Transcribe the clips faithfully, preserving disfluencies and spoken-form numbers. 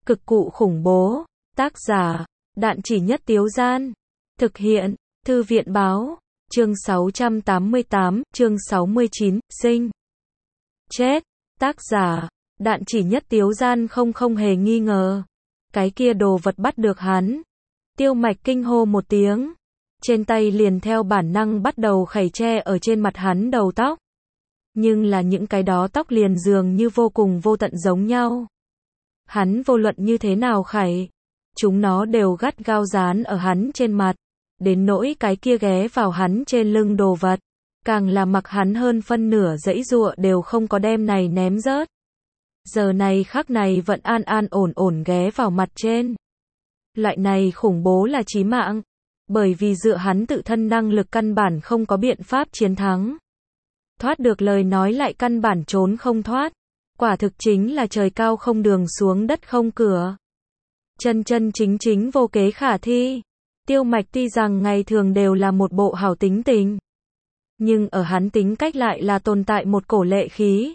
Cực cụ khủng bố. Tác giả, Đạn Chỉ Nhất Tiếu Gian. Thực hiện, Thư viện Báo. Chương sáu trăm tám mươi tám, chương sáu mươi chín, sinh. Chết. Tác giả, Đạn Chỉ Nhất Tiếu Gian không không hề nghi ngờ. Cái kia đồ vật bắt được hắn. Tiêu Mạch kinh hô một tiếng. Trên tay liền theo bản năng bắt đầu khẩy che ở trên mặt hắn đầu tóc. Nhưng là những cái đó tóc liền dường như vô cùng vô tận giống nhau. Hắn vô luận như thế nào khẩy, chúng nó đều gắt gao dán ở hắn trên mặt. Đến nỗi cái kia ghé vào hắn trên lưng đồ vật, càng là mặc hắn hơn phân nửa dãy giụa đều không có đem này ném rớt. Giờ này khắc này vẫn an an ổn ổn ghé vào mặt trên. Loại này khủng bố là chí mạng, bởi vì dựa hắn tự thân năng lực căn bản không có biện pháp chiến thắng. Thoát được lời nói lại căn bản trốn không thoát. Quả thực chính là trời cao không đường xuống đất không cửa. Chân chân chính chính vô kế khả thi. Tiêu Mạch tuy rằng ngày thường đều là một bộ hảo tính tình, nhưng ở hắn tính cách lại là tồn tại một cổ lệ khí.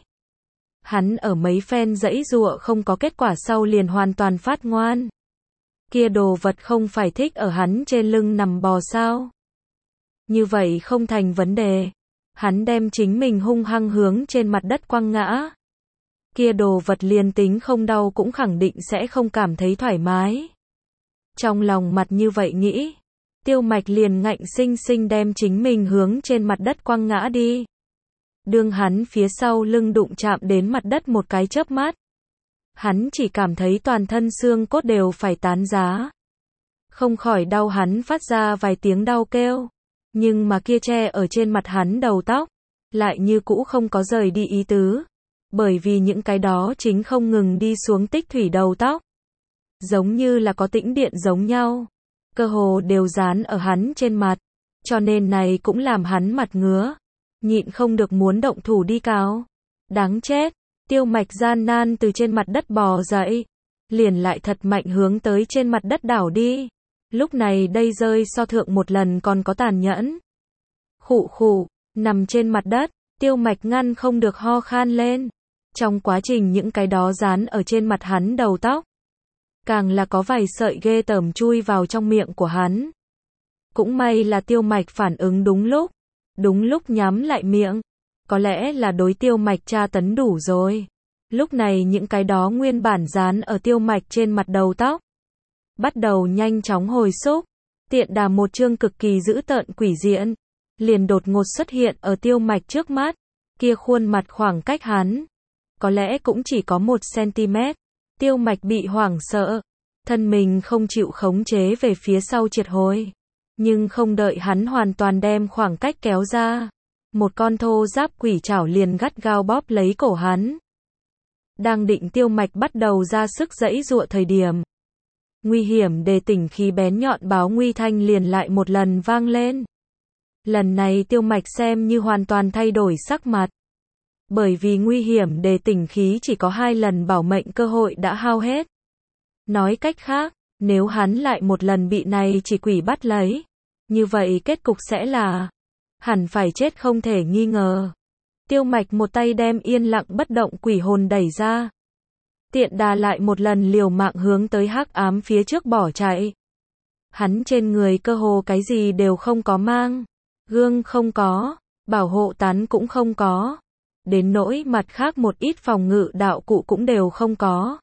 Hắn ở mấy phen dãy giụa không có kết quả sau liền hoàn toàn phát ngoan. Kia đồ vật không phải thích ở hắn trên lưng nằm bò sao? Như vậy không thành vấn đề. Hắn đem chính mình hung hăng hướng trên mặt đất quăng ngã. Kia đồ vật liền tính không đau cũng khẳng định sẽ không cảm thấy thoải mái. Trong lòng mặt như vậy nghĩ, Tiêu Mạch liền ngạnh sinh sinh đem chính mình hướng trên mặt đất quăng ngã đi. Đương hắn phía sau lưng đụng chạm đến mặt đất một cái chớp mắt, hắn chỉ cảm thấy toàn thân xương cốt đều phải tán giá. Không khỏi đau hắn phát ra vài tiếng đau kêu, nhưng mà kia che ở trên mặt hắn đầu tóc, lại như cũ không có rời đi ý tứ. Bởi vì những cái đó chính không ngừng đi xuống tích thủy đầu tóc. Giống như là có tĩnh điện giống nhau. Cơ hồ đều dán ở hắn trên mặt. Cho nên này cũng làm hắn mặt ngứa. Nhịn không được muốn động thủ đi cào. Đáng chết. Tiêu Mạch gian nan từ trên mặt đất bò dậy. Liền lại thật mạnh hướng tới trên mặt đất đảo đi. Lúc này đây rơi so thượng một lần còn có tàn nhẫn. Khụ khụ, nằm trên mặt đất. Tiêu Mạch ngăn không được ho khan lên. Trong quá trình những cái đó dán ở trên mặt hắn đầu tóc, càng là có vài sợi ghê tởm chui vào trong miệng của hắn. Cũng may là Tiêu Mạch phản ứng đúng lúc, đúng lúc nhắm lại miệng. Có lẽ là đối Tiêu Mạch tra tấn đủ rồi. Lúc này những cái đó nguyên bản dán ở Tiêu Mạch trên mặt đầu tóc, bắt đầu nhanh chóng hồi xúc. Tiện đà một chương cực kỳ dữ tợn quỷ diện, liền đột ngột xuất hiện ở Tiêu Mạch trước mắt. Kia khuôn mặt khoảng cách hắn có lẽ cũng chỉ có một xăng-ti-mét. Tiêu Mạch bị hoảng sợ, thân mình không chịu khống chế về phía sau triệt hồi. Nhưng không đợi hắn hoàn toàn đem khoảng cách kéo ra, một con thô giáp quỷ trảo liền gắt gao bóp lấy cổ hắn. Đang định Tiêu Mạch bắt đầu ra sức giãy giụa thời điểm, nguy hiểm đề tỉnh khí bén nhọn báo nguy thanh liền lại một lần vang lên. Lần này Tiêu Mạch xem như hoàn toàn thay đổi sắc mặt. Bởi vì nguy hiểm đề tỉnh khí chỉ có hai lần bảo mệnh cơ hội đã hao hết. Nói cách khác, nếu hắn lại một lần bị này chỉ quỷ bắt lấy, như vậy kết cục sẽ là hẳn phải chết không thể nghi ngờ. Tiêu Mạch một tay đem yên lặng bất động quỷ hồn đẩy ra. Tiện đà lại một lần liều mạng hướng tới hắc ám phía trước bỏ chạy. Hắn trên người cơ hồ cái gì đều không có mang. Gương không có, bảo hộ tán cũng không có. Đến nỗi mặt khác một ít phòng ngự đạo cụ cũng đều không có.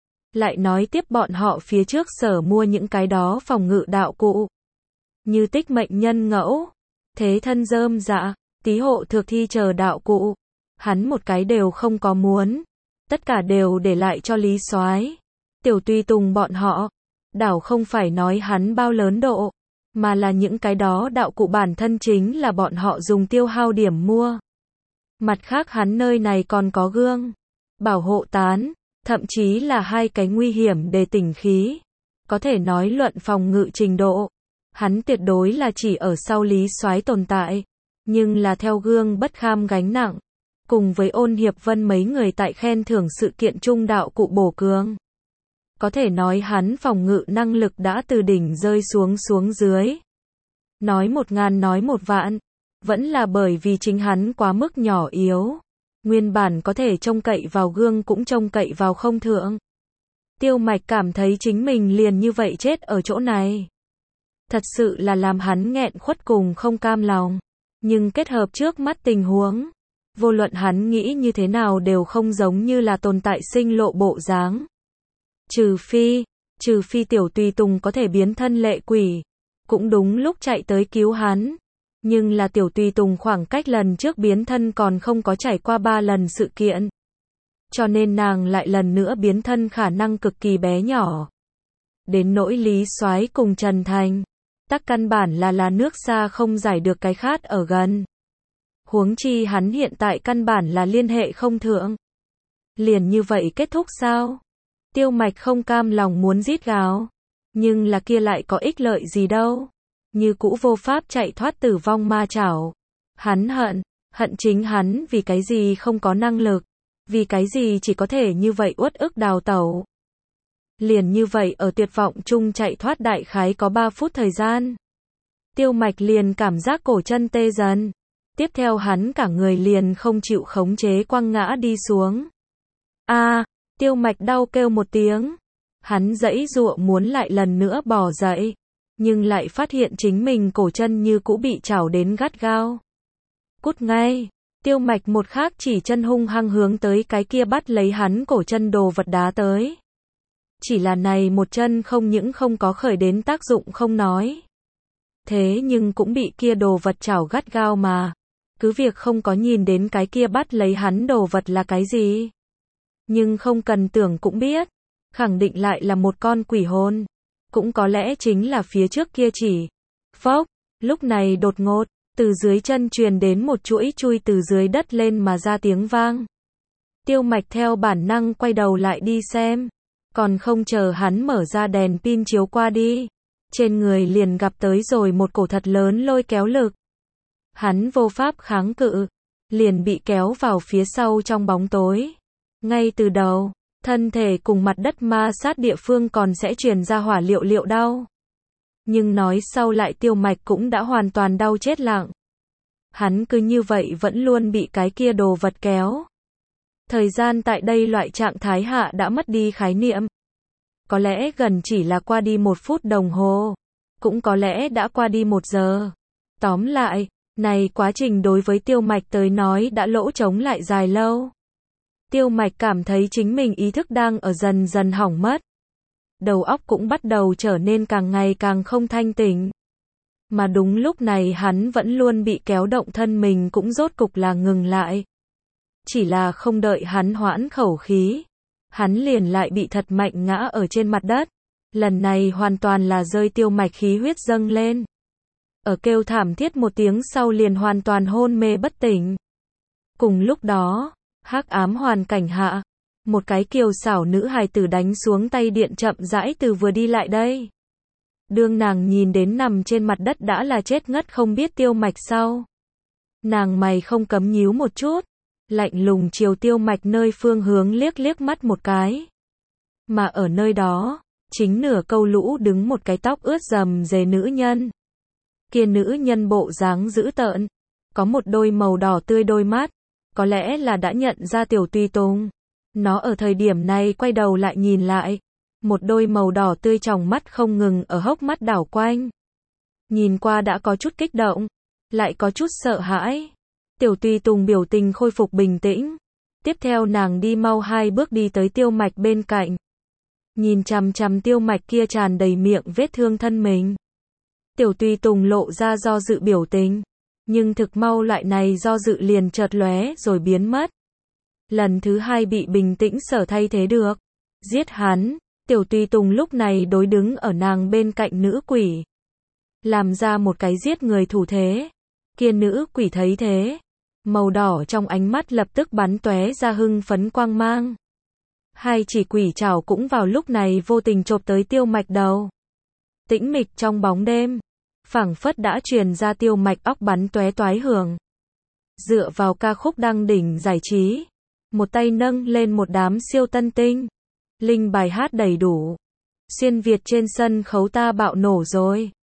Lại nói tiếp bọn họ phía trước sở mua những cái đó phòng ngự đạo cụ. Như tích mệnh nhân ngẫu, thế thân rơm dạ, tí hộ thược thi chờ đạo cụ. Hắn một cái đều không có muốn. Tất cả đều để lại cho Lý Soái, Tiểu Tùy Tùng bọn họ. Đảo không phải nói hắn bao lớn độ, mà là những cái đó đạo cụ bản thân chính là bọn họ dùng tiêu hao điểm mua. Mặt khác hắn nơi này còn có gương, bảo hộ tán, thậm chí là hai cái nguy hiểm đề tỉnh khí. Có thể nói luận phòng ngự trình độ, hắn tuyệt đối là chỉ ở sau Lý Soái tồn tại. Nhưng là theo gương bất kham gánh nặng, cùng với Ôn Hiệp Vân mấy người tại khen thưởng sự kiện trung đạo cụ bổ cường. Có thể nói hắn phòng ngự năng lực đã từ đỉnh rơi xuống xuống dưới. Nói một ngàn nói một vạn. Vẫn là bởi vì chính hắn quá mức nhỏ yếu. Nguyên bản có thể trông cậy vào gương cũng trông cậy vào không thượng. Tiêu Mạch cảm thấy chính mình liền như vậy chết ở chỗ này. Thật sự là làm hắn nghẹn khuất cùng không cam lòng. Nhưng kết hợp trước mắt tình huống, vô luận hắn nghĩ như thế nào đều không giống như là tồn tại sinh lộ bộ dáng. Trừ phi, trừ phi tiểu tùy tùng có thể biến thân lệ quỷ, cũng đúng lúc chạy tới cứu hắn. Nhưng là tiểu tùy tùng khoảng cách lần trước biến thân còn không có trải qua ba lần sự kiện. Cho nên nàng lại lần nữa biến thân khả năng cực kỳ bé nhỏ. Đến nỗi Lý Soái cùng Trần Thành, tắc căn bản là là nước xa không giải được cái khát ở gần. Huống chi hắn hiện tại căn bản là liên hệ không thượng. Liền như vậy kết thúc sao? Tiêu Mạch không cam lòng muốn rít gào. Nhưng là kia lại có ích lợi gì đâu. Như cũ vô pháp chạy thoát tử vong ma chảo. Hắn hận, hận chính hắn vì cái gì không có năng lực. Vì cái gì chỉ có thể như vậy uất ức đào tẩu. Liền như vậy ở tuyệt vọng chung chạy thoát đại khái có ba phút thời gian. Tiêu Mạch liền cảm giác cổ chân tê dần. Tiếp theo hắn cả người liền không chịu khống chế quăng ngã đi xuống. A, à, Tiêu Mạch đau kêu một tiếng. Hắn giãy giụa muốn lại lần nữa bò dậy, nhưng lại phát hiện chính mình cổ chân như cũ bị chảo đến gắt gao. Cút ngay. Tiêu Mạch một khác chỉ chân hung hăng hướng tới cái kia bắt lấy hắn cổ chân đồ vật đá tới. Chỉ là này một chân không những không có khởi đến tác dụng không nói. Thế nhưng cũng bị kia đồ vật chảo gắt gao mà. Cứ việc không có nhìn đến cái kia bắt lấy hắn đồ vật là cái gì. Nhưng không cần tưởng cũng biết. Khẳng định lại là một con quỷ hồn. Cũng có lẽ chính là phía trước kia chỉ. Phốc, lúc này đột ngột, từ dưới chân truyền đến một chuỗi chui từ dưới đất lên mà ra tiếng vang. Tiêu Mạch theo bản năng quay đầu lại đi xem. Còn không chờ hắn mở ra đèn pin chiếu qua đi. Trên người liền gặp tới rồi một cổ thật lớn lôi kéo lực. Hắn vô pháp kháng cự. Liền bị kéo vào phía sau trong bóng tối. Ngay từ đầu, thân thể cùng mặt đất ma sát địa phương còn sẽ truyền ra hỏa liệu liệu đau. Nhưng nói sau lại Tiêu Mạch cũng đã hoàn toàn đau chết lặng. Hắn cứ như vậy vẫn luôn bị cái kia đồ vật kéo. Thời gian tại đây loại trạng thái hạ đã mất đi khái niệm. Có lẽ gần chỉ là qua đi một phút đồng hồ. Cũng có lẽ đã qua đi một giờ. Tóm lại, này quá trình đối với Tiêu Mạch tới nói đã lỗ trống lại dài lâu. Tiêu Mạch cảm thấy chính mình ý thức đang ở dần dần hỏng mất. Đầu óc cũng bắt đầu trở nên càng ngày càng không thanh tỉnh. Mà đúng lúc này hắn vẫn luôn bị kéo động thân mình cũng rốt cục là ngừng lại. Chỉ là không đợi hắn hoãn khẩu khí. Hắn liền lại bị thật mạnh ngã ở trên mặt đất. Lần này hoàn toàn là rơi Tiêu Mạch khí huyết dâng lên. Ở kêu thảm thiết một tiếng sau liền hoàn toàn hôn mê bất tỉnh. Cùng lúc đó, hắc ám hoàn cảnh hạ, một cái kiều xảo nữ hài tử đánh xuống tay điện chậm rãi từ vừa đi lại đây. Đương nàng nhìn đến nằm trên mặt đất đã là chết ngất không biết Tiêu Mạch sau. Nàng mày không cấm nhíu một chút, lạnh lùng chiều Tiêu Mạch nơi phương hướng liếc liếc mắt một cái. Mà ở nơi đó, chính nửa câu lũ đứng một cái tóc ướt rầm rề nữ nhân. Kia nữ nhân bộ dáng dữ tợn, có một đôi màu đỏ tươi đôi mắt, có lẽ là đã nhận ra Tiểu Tùy Tùng. Nó ở thời điểm này quay đầu lại nhìn lại, một đôi màu đỏ tươi tròng mắt không ngừng ở hốc mắt đảo quanh. Nhìn qua đã có chút kích động, lại có chút sợ hãi. Tiểu Tùy Tùng biểu tình khôi phục bình tĩnh. Tiếp theo nàng đi mau hai bước đi tới Tiêu Mạch bên cạnh. Nhìn chằm chằm Tiêu Mạch kia tràn đầy miệng vết thương thân mình. Tiểu Tùy Tùng lộ ra do dự biểu tình. Nhưng thực mau loại này do dự liền chợt lóe rồi biến mất. Lần thứ hai bị bình tĩnh sở thay thế được. Giết hắn. Tiểu Tùy Tùng lúc này đối đứng ở nàng bên cạnh nữ quỷ. Làm ra một cái giết người thủ thế. Kia nữ quỷ thấy thế. Màu đỏ trong ánh mắt lập tức bắn tóe ra hưng phấn quang mang. Hai chỉ quỷ trảo cũng vào lúc này vô tình chộp tới Tiêu Mạch đầu. Tĩnh mịch trong bóng đêm. Phảng phất đã truyền ra Tiêu Mạch óc bắn tóe toái hưởng. Dựa vào ca khúc đăng đỉnh giải trí. Một tay nâng lên một đám siêu tân tinh. Linh bài hát đầy đủ. Xuyên Việt trên sân khấu ta bạo nổ rồi.